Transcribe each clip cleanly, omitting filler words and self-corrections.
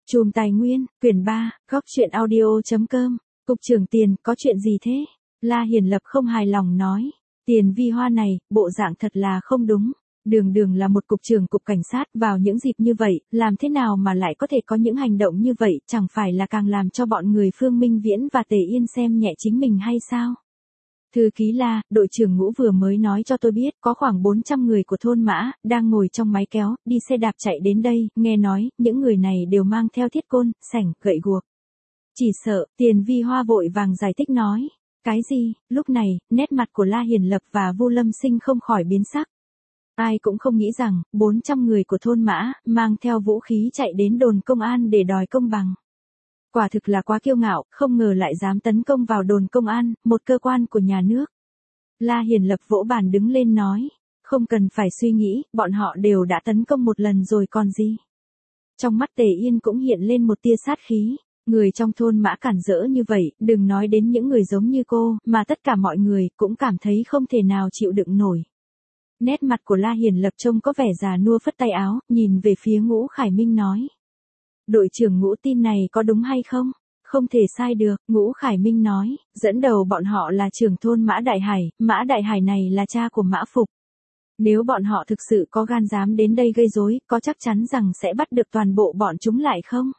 Chùm Tài Nguyên, quyển 3, góc truyện audio.com, Cục trưởng Tiền, có chuyện gì thế? La Hiền Lập không hài lòng nói, Tiền Vi Hoa này, bộ dạng thật là không đúng. Đường đường là một cục trưởng cục cảnh sát, vào những dịp như vậy, làm thế nào mà lại có thể có những hành động như vậy, chẳng phải là càng làm cho bọn người Phương Minh Viễn và Tề Yên xem nhẹ chính mình hay sao? Thư ký La, đội trưởng Ngũ vừa mới nói cho tôi biết, có khoảng 400 người của thôn Mã, đang ngồi trong máy kéo, đi xe đạp chạy đến đây, nghe nói, những người này đều mang theo thiết côn, sảnh, gậy guộc. Chỉ sợ, Tiền Vi Hoa vội vàng giải thích nói. Cái gì? Lúc này, nét mặt của La Hiền Lập và Vu Lâm Sinh không khỏi biến sắc. Ai cũng không nghĩ rằng, 400 người của thôn Mã, mang theo vũ khí chạy đến đồn công an để đòi công bằng. Quả thực là quá kiêu ngạo, không ngờ lại dám tấn công vào đồn công an, một cơ quan của nhà nước. La Hiền Lập vỗ bàn đứng lên nói, không cần phải suy nghĩ, bọn họ đều đã tấn công một lần rồi còn gì. Trong mắt Tề Yên cũng hiện lên một tia sát khí, người trong thôn Mã cản rỡ như vậy, đừng nói đến những người giống như cô, mà tất cả mọi người cũng cảm thấy không thể nào chịu đựng nổi. Nét mặt của La Hiền Lập trông có vẻ già nua phất tay áo, nhìn về phía Ngũ Khải Minh nói. Đội trưởng Ngũ tin này có đúng hay không? Không thể sai được, Ngũ Khải Minh nói, dẫn đầu bọn họ là trưởng thôn Mã Đại Hải này là cha của Mã Phục. Nếu bọn họ thực sự có gan dám đến đây gây rối, có chắc chắn rằng sẽ bắt được toàn bộ bọn chúng lại không?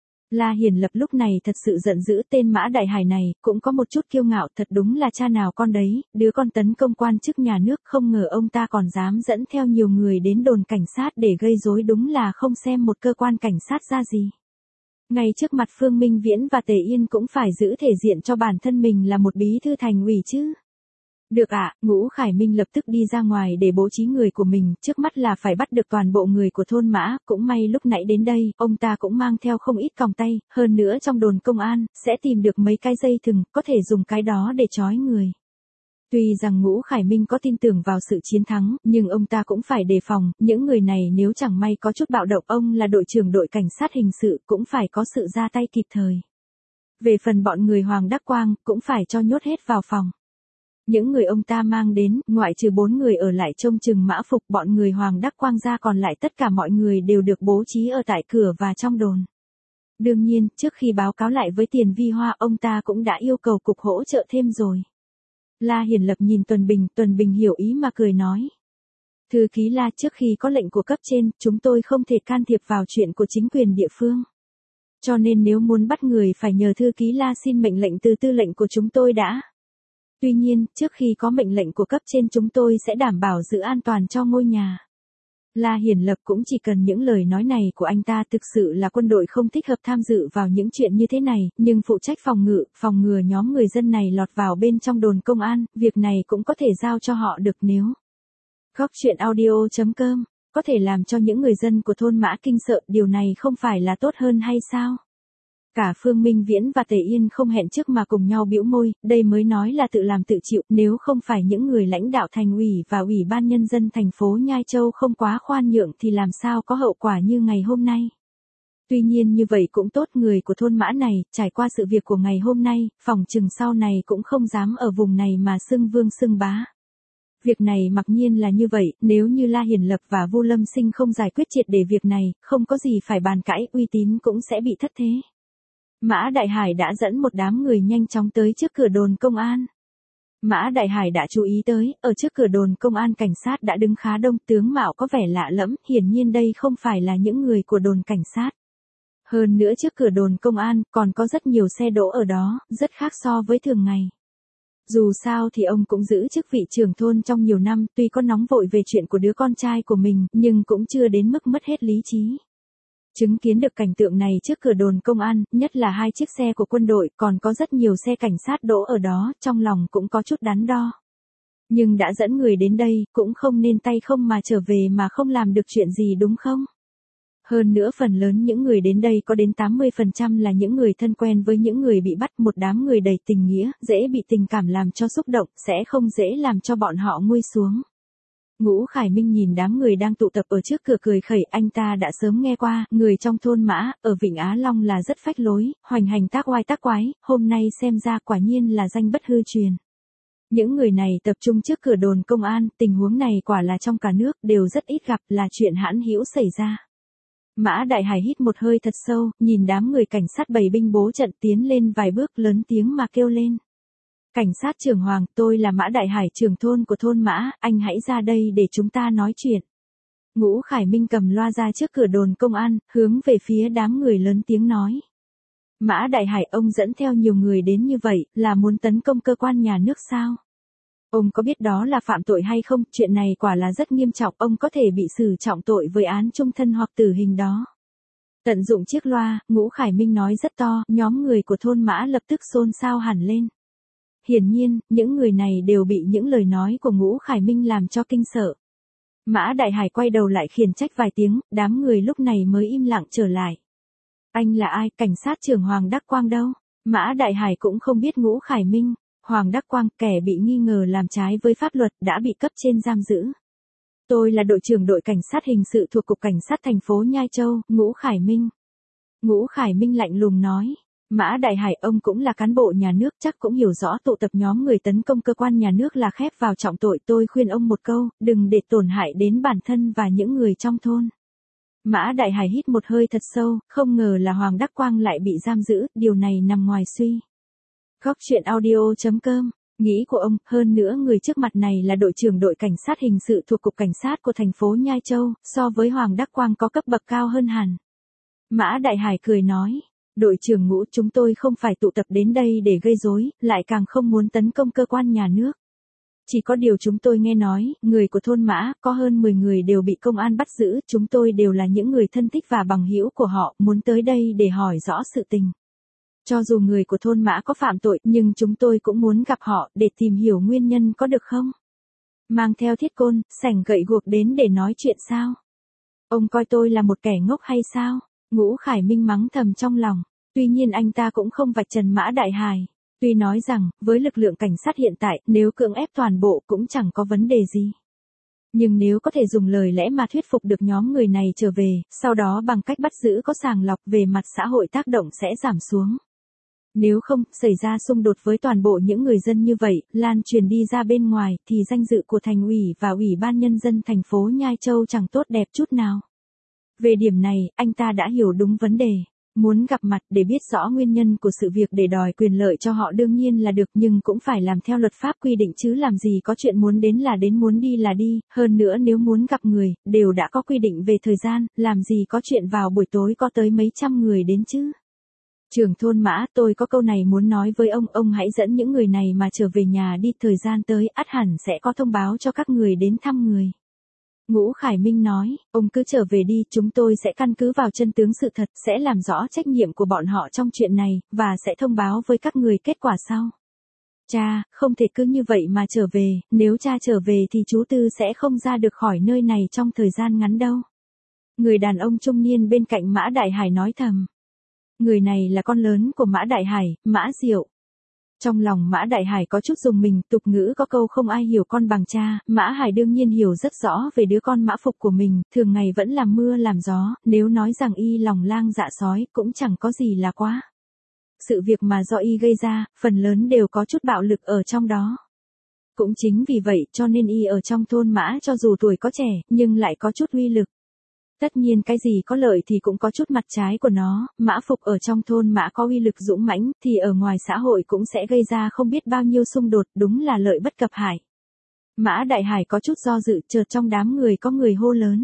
La Hiền Lập lúc này thật sự giận dữ, tên Mã Đại Hải này, cũng có một chút kiêu ngạo, thật đúng là cha nào con đấy, đứa con tấn công quan chức nhà nước, không ngờ ông ta còn dám dẫn theo nhiều người đến đồn cảnh sát để gây rối, đúng là không xem một cơ quan cảnh sát ra gì. Ngay trước mặt Phương Minh Viễn và Tề Yên cũng phải giữ thể diện cho bản thân mình là một bí thư thành ủy chứ. Được ạ, Ngũ Khải Minh lập tức đi ra ngoài để bố trí người của mình, trước mắt là phải bắt được toàn bộ người của thôn Mã, cũng may lúc nãy đến đây, ông ta cũng mang theo không ít còng tay, hơn nữa trong đồn công an, sẽ tìm được mấy cái dây thừng, có thể dùng cái đó để trói người. Tuy rằng Ngũ Khải Minh có tin tưởng vào sự chiến thắng, nhưng ông ta cũng phải đề phòng, những người này nếu chẳng may có chút bạo động, ông là đội trưởng đội cảnh sát hình sự cũng phải có sự ra tay kịp thời. Về phần bọn người Hoàng Đắc Quang, cũng phải cho nhốt hết vào phòng. Những người ông ta mang đến, ngoại trừ 4 người ở lại trông chừng Mã Phục, bọn người Hoàng Đắc Quang ra còn lại tất cả mọi người đều được bố trí ở tại cửa và trong đồn. Đương nhiên, trước khi báo cáo lại với Tiền Vi Hoa, ông ta cũng đã yêu cầu cục hỗ trợ thêm rồi. La Hiền Lập nhìn Tuần Bình hiểu ý mà cười nói. Thư ký La, trước khi có lệnh của cấp trên, chúng tôi không thể can thiệp vào chuyện của chính quyền địa phương. Cho nên nếu muốn bắt người phải nhờ thư ký La xin mệnh lệnh từ tư lệnh của chúng tôi đã. Tuy nhiên, trước khi có mệnh lệnh của cấp trên chúng tôi sẽ đảm bảo giữ an toàn cho ngôi nhà. La Hiền Lập cũng chỉ cần những lời nói này của anh ta, thực sự là quân đội không thích hợp tham dự vào những chuyện như thế này, nhưng phụ trách phòng ngừa nhóm người dân này lọt vào bên trong đồn công an, việc này cũng có thể giao cho họ được nếu. Góc truyện audio.com, có thể làm cho những người dân của thôn Mã kinh sợ, điều này không phải là tốt hơn hay sao? Cả Phương Minh Viễn và Tề Yên không hẹn trước mà cùng nhau bĩu môi, đây mới nói là tự làm tự chịu, nếu không phải những người lãnh đạo thành ủy và ủy ban nhân dân thành phố Nhai Châu không quá khoan nhượng thì làm sao có hậu quả như ngày hôm nay. Tuy nhiên như vậy cũng tốt, người của thôn Mã này, trải qua sự việc của ngày hôm nay, phòng chừng sau này cũng không dám ở vùng này mà xưng vương xưng bá. Việc này mặc nhiên là như vậy, nếu như La Hiền Lập và Vu Lâm Sinh không giải quyết triệt để việc này, không có gì phải bàn cãi, uy tín cũng sẽ bị thất thế. Mã Đại Hải đã dẫn một đám người nhanh chóng tới trước cửa đồn công an. Mã Đại Hải đã chú ý tới, ở trước cửa đồn công an cảnh sát đã đứng khá đông, tướng mạo có vẻ lạ lẫm, hiển nhiên đây không phải là những người của đồn cảnh sát. Hơn nữa trước cửa đồn công an, còn có rất nhiều xe đỗ ở đó, rất khác so với thường ngày. Dù sao thì ông cũng giữ chức vị trưởng thôn trong nhiều năm, tuy có nóng vội về chuyện của đứa con trai của mình, nhưng cũng chưa đến mức mất hết lý trí. Chứng kiến được cảnh tượng này trước cửa đồn công an, nhất là 2 chiếc xe của quân đội, còn có rất nhiều xe cảnh sát đỗ ở đó, trong lòng cũng có chút đắn đo. Nhưng đã dẫn người đến đây, cũng không nên tay không mà trở về mà không làm được chuyện gì đúng không? Hơn nữa phần lớn những người đến đây có đến 80% là những người thân quen với những người bị bắt, một đám người đầy tình nghĩa, dễ bị tình cảm làm cho xúc động, sẽ không dễ làm cho bọn họ nguôi xuống. Ngũ Khải Minh nhìn đám người đang tụ tập ở trước cửa cười khẩy, anh ta đã sớm nghe qua, người trong thôn Mã, ở Vịnh Á Long là rất phách lối, hoành hành tác oai tác quái, hôm nay xem ra quả nhiên là danh bất hư truyền. Những người này tập trung trước cửa đồn công an, tình huống này quả là trong cả nước đều rất ít gặp, là chuyện hãn hữu xảy ra. Mã Đại Hải hít một hơi thật sâu, nhìn đám người cảnh sát bày binh bố trận tiến lên vài bước lớn tiếng mà kêu lên. Cảnh sát trưởng Hoàng, tôi là Mã Đại Hải, trưởng thôn của thôn Mã, anh hãy ra đây để chúng ta nói chuyện. Ngũ Khải Minh cầm loa ra trước cửa đồn công an, hướng về phía đám người lớn tiếng nói. Mã Đại Hải, ông dẫn theo nhiều người đến như vậy, là muốn tấn công cơ quan nhà nước sao? Ông có biết đó là phạm tội hay không? Chuyện này quả là rất nghiêm trọng, ông có thể bị xử trọng tội với án chung thân hoặc tử hình đó. Tận dụng chiếc loa, Ngũ Khải Minh nói rất to, nhóm người của thôn Mã lập tức xôn xao hẳn lên. Hiển nhiên, những người này đều bị những lời nói của Ngũ Khải Minh làm cho kinh sợ. Mã Đại Hải quay đầu lại khiển trách vài tiếng, đám người lúc này mới im lặng trở lại. Anh là ai? Cảnh sát trưởng Hoàng Đắc Quang đâu? Mã Đại Hải cũng không biết Ngũ Khải Minh. Hoàng Đắc Quang, kẻ bị nghi ngờ làm trái với pháp luật, đã bị cấp trên giam giữ. Tôi là đội trưởng đội cảnh sát hình sự thuộc cục cảnh sát thành phố Nhai Châu, Ngũ Khải Minh. Ngũ Khải Minh lạnh lùng nói. Mã Đại Hải, ông cũng là cán bộ nhà nước, chắc cũng hiểu rõ tụ tập nhóm người tấn công cơ quan nhà nước là khép vào trọng tội. Tôi khuyên ông một câu, đừng để tổn hại đến bản thân và những người trong thôn. Mã Đại Hải hít một hơi thật sâu, không ngờ là Hoàng Đắc Quang lại bị giam giữ, điều này nằm ngoài suy. Góc chuyện audio.com, nghĩ của ông, hơn nữa người trước mặt này là đội trưởng đội cảnh sát hình sự thuộc cục cảnh sát của thành phố Nhai Châu, so với Hoàng Đắc Quang có cấp bậc cao hơn hẳn. Mã Đại Hải cười nói, đội trưởng Ngũ, chúng tôi không phải tụ tập đến đây để gây rối, lại càng không muốn tấn công cơ quan nhà nước. Chỉ có điều chúng tôi nghe nói, người của thôn Mã, có hơn 10 người đều bị công an bắt giữ, chúng tôi đều là những người thân thích và bằng hữu của họ, muốn tới đây để hỏi rõ sự tình. Cho dù người của thôn Mã có phạm tội, nhưng chúng tôi cũng muốn gặp họ, để tìm hiểu nguyên nhân có được không? Mang theo thiết côn, sảnh gậy guộc đến để nói chuyện sao? Ông coi tôi là một kẻ ngốc hay sao? Ngũ Khải Minh mắng thầm trong lòng. Tuy nhiên anh ta cũng không vạch trần Mã Đại Hải. Tuy nói rằng, với lực lượng cảnh sát hiện tại, nếu cưỡng ép toàn bộ cũng chẳng có vấn đề gì. Nhưng nếu có thể dùng lời lẽ mà thuyết phục được nhóm người này trở về, sau đó bằng cách bắt giữ có sàng lọc về mặt xã hội tác động sẽ giảm xuống. Nếu không, xảy ra xung đột với toàn bộ những người dân như vậy, lan truyền đi ra bên ngoài, thì danh dự của thành ủy và ủy ban nhân dân thành phố Nhai Châu chẳng tốt đẹp chút nào. Về điểm này, anh ta đã hiểu đúng vấn đề. Muốn gặp mặt để biết rõ nguyên nhân của sự việc để đòi quyền lợi cho họ đương nhiên là được, nhưng cũng phải làm theo luật pháp quy định chứ làm gì có chuyện muốn đến là đến, muốn đi là đi. Hơn nữa nếu muốn gặp người, đều đã có quy định về thời gian, làm gì có chuyện vào buổi tối có tới mấy trăm người đến chứ. Trưởng thôn Mã, tôi có câu này muốn nói với ông hãy dẫn những người này mà trở về nhà đi, thời gian tới, ắt hẳn sẽ có thông báo cho các người đến thăm người. Ngũ Khải Minh nói, ông cứ trở về đi, chúng tôi sẽ căn cứ vào chân tướng sự thật, sẽ làm rõ trách nhiệm của bọn họ trong chuyện này, và sẽ thông báo với các người kết quả sau. Cha, không thể cứ như vậy mà trở về, nếu cha trở về thì chú Tư sẽ không ra được khỏi nơi này trong thời gian ngắn đâu. Người đàn ông trung niên bên cạnh Mã Đại Hải nói thầm. Người này là con lớn của Mã Đại Hải, Mã Diệu. Trong lòng Mã Đại Hải có chút rùng mình, tục ngữ có câu không ai hiểu con bằng cha, Mã Hải đương nhiên hiểu rất rõ về đứa con Mã Phục của mình, thường ngày vẫn làm mưa làm gió, nếu nói rằng y lòng lang dạ sói, cũng chẳng có gì là quá. Sự việc mà do y gây ra, phần lớn đều có chút bạo lực ở trong đó. Cũng chính vì vậy cho nên y ở trong thôn Mã cho dù tuổi có trẻ, nhưng lại có chút uy lực. Tất nhiên cái gì có lợi thì cũng có chút mặt trái của nó, Mã Phục ở trong thôn Mã có uy lực dũng mãnh, thì ở ngoài xã hội cũng sẽ gây ra không biết bao nhiêu xung đột, đúng là lợi bất cập hại. Mã Đại Hải có chút do dự, chợt trong đám người có người hô lớn.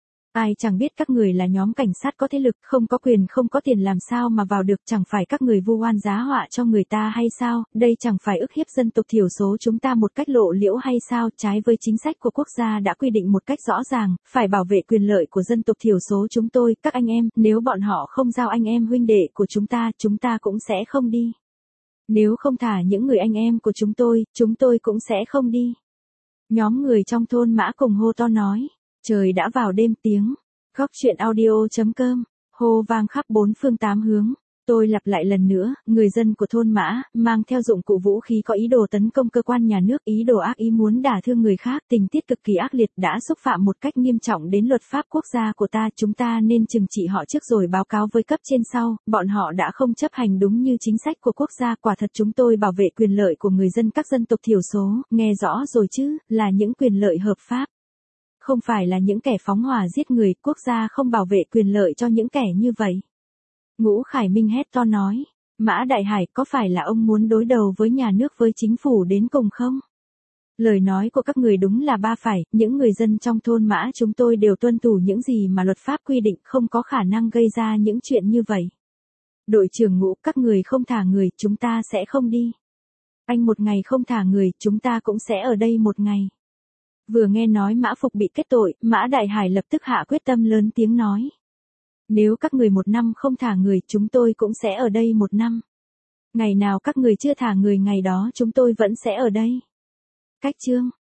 Ai chẳng biết các người là nhóm cảnh sát có thế lực, không có quyền không có tiền làm sao mà vào được, chẳng phải các người vu oan giá họa cho người ta hay sao, đây chẳng phải ức hiếp dân tộc thiểu số chúng ta một cách lộ liễu hay sao, trái với chính sách của quốc gia đã quy định một cách rõ ràng, phải bảo vệ quyền lợi của dân tộc thiểu số chúng tôi, các anh em, nếu bọn họ không giao anh em huynh đệ của chúng ta cũng sẽ không đi. Nếu không thả những người anh em của chúng tôi cũng sẽ không đi. Nhóm người trong thôn Mã cùng hô to nói. Trời đã vào đêm tiếng. Góc chuyện audio.com, hô vang khắp bốn phương tám hướng. Tôi lặp lại lần nữa, người dân của thôn Mã, mang theo dụng cụ vũ khí có ý đồ tấn công cơ quan nhà nước, ý đồ ác ý muốn đả thương người khác, tình tiết cực kỳ ác liệt đã xúc phạm một cách nghiêm trọng đến luật pháp quốc gia của ta, chúng ta nên trừng trị họ trước rồi báo cáo với cấp trên sau, bọn họ đã không chấp hành đúng như chính sách của quốc gia, quả thật chúng tôi bảo vệ quyền lợi của người dân các dân tộc thiểu số, nghe rõ rồi chứ, là những quyền lợi hợp pháp. Không phải là những kẻ phóng hỏa giết người, quốc gia không bảo vệ quyền lợi cho những kẻ như vậy. Ngũ Khải Minh hét to nói, Mã Đại Hải, có phải là ông muốn đối đầu với nhà nước với chính phủ đến cùng không? Lời nói của các người đúng là ba phải, những người dân trong thôn Mã chúng tôi đều tuân thủ những gì mà luật pháp quy định, không có khả năng gây ra những chuyện như vậy. Đội trưởng Ngũ, các người không thả người, chúng ta sẽ không đi. Anh một ngày không thả người, chúng ta cũng sẽ ở đây một ngày. Vừa nghe nói Mã Phục bị kết tội, Mã Đại Hải lập tức hạ quyết tâm lớn tiếng nói. Nếu các người 1 năm không thả người, chúng tôi cũng sẽ ở đây 1 năm. Ngày nào các người chưa thả người, ngày đó chúng tôi vẫn sẽ ở đây. Cách chương